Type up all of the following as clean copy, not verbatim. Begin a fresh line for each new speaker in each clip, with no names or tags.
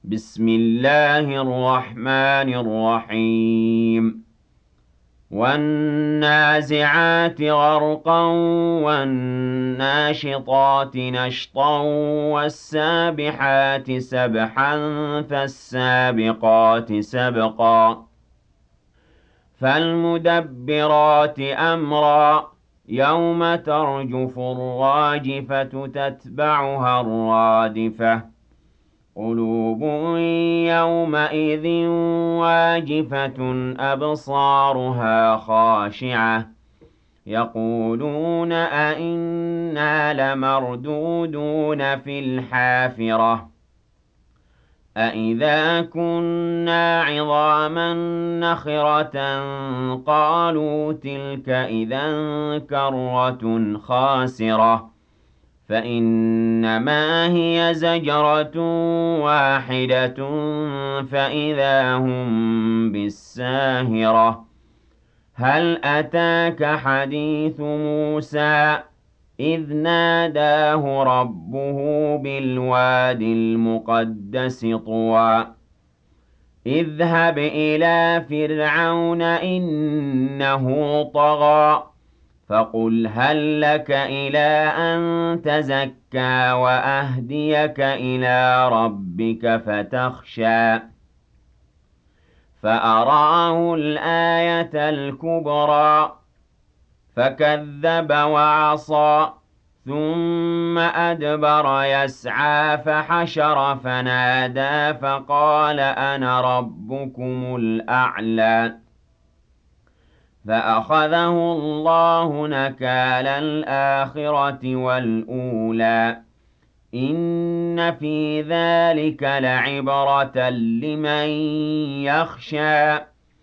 بسم الله الرحمن الرحيم والنازعات غرقا والناشطات نشطا والسابحات سبحا فالسابقات سبقا فالمدبرات أمرا يوم ترجف الراجفة تتبعها الرادفة قلوب يومئذ واجفة أبصارها خاشعة يقولون أئنا لمردودون في الحافرة أئذا كنا عظاما نخرة قالوا تلك إذا كرة خاسرة فإنما هي زجرة واحدة فإذا هم بالساهرة هل أتاك حديث موسى إذ ناداه ربه بالواد المقدس طوى اذهب إلى فرعون إنه طغى فقل هل لك إلى أن تزكى وأهديك إلى ربك فتخشى فأراه الآية الكبرى فكذب وعصى ثم أدبر يسعى فحشر فنادى فقال أنا ربكم الأعلى فأخذه الله نكال الآخرة والأولى إن في ذلك لعبرة لمن يخشى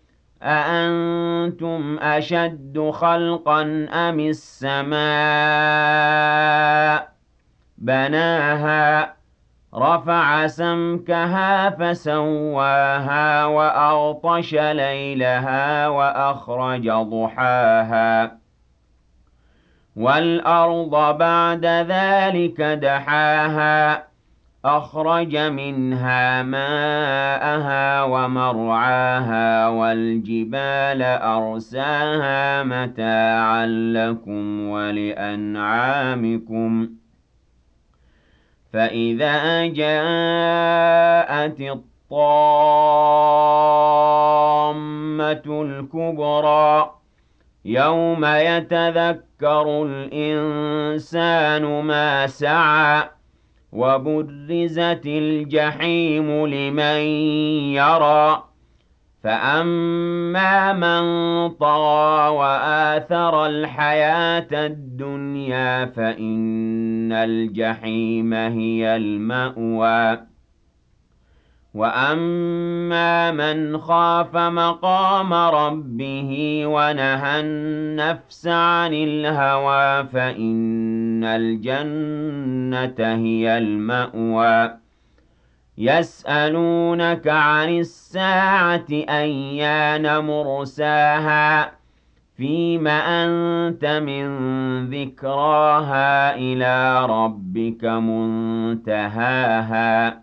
أأنتم أشد خلقا أم السماء بناها رفع سمكها فسواها وأغطش ليلها وأخرج ضحاها والأرض بعد ذلك دحاها أخرج منها ماءها ومرعاها والجبال أرساها متاعا لكم ولأنعامكم فإذا جاءت الطامة الكبرى يوم يتذكر الإنسان ما سعى وبرزت الجحيم لمن يرى فأما من طغى وآثر الحياة الدنيا فإن الجحيم هي المأوى وأما من خاف مقام ربه ونهى النفس عن الهوى فإن الجنة هي المأوى يسألونك عن الساعة أيان مرساها فيم أنت من ذكراها إلى ربك منتهاها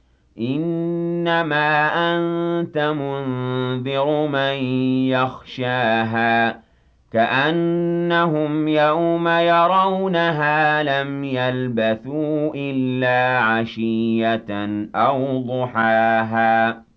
إنما أنت منذر من يخشاها كأنهم يوم يرونها لم يلبثوا إلا عشية أو ضحاها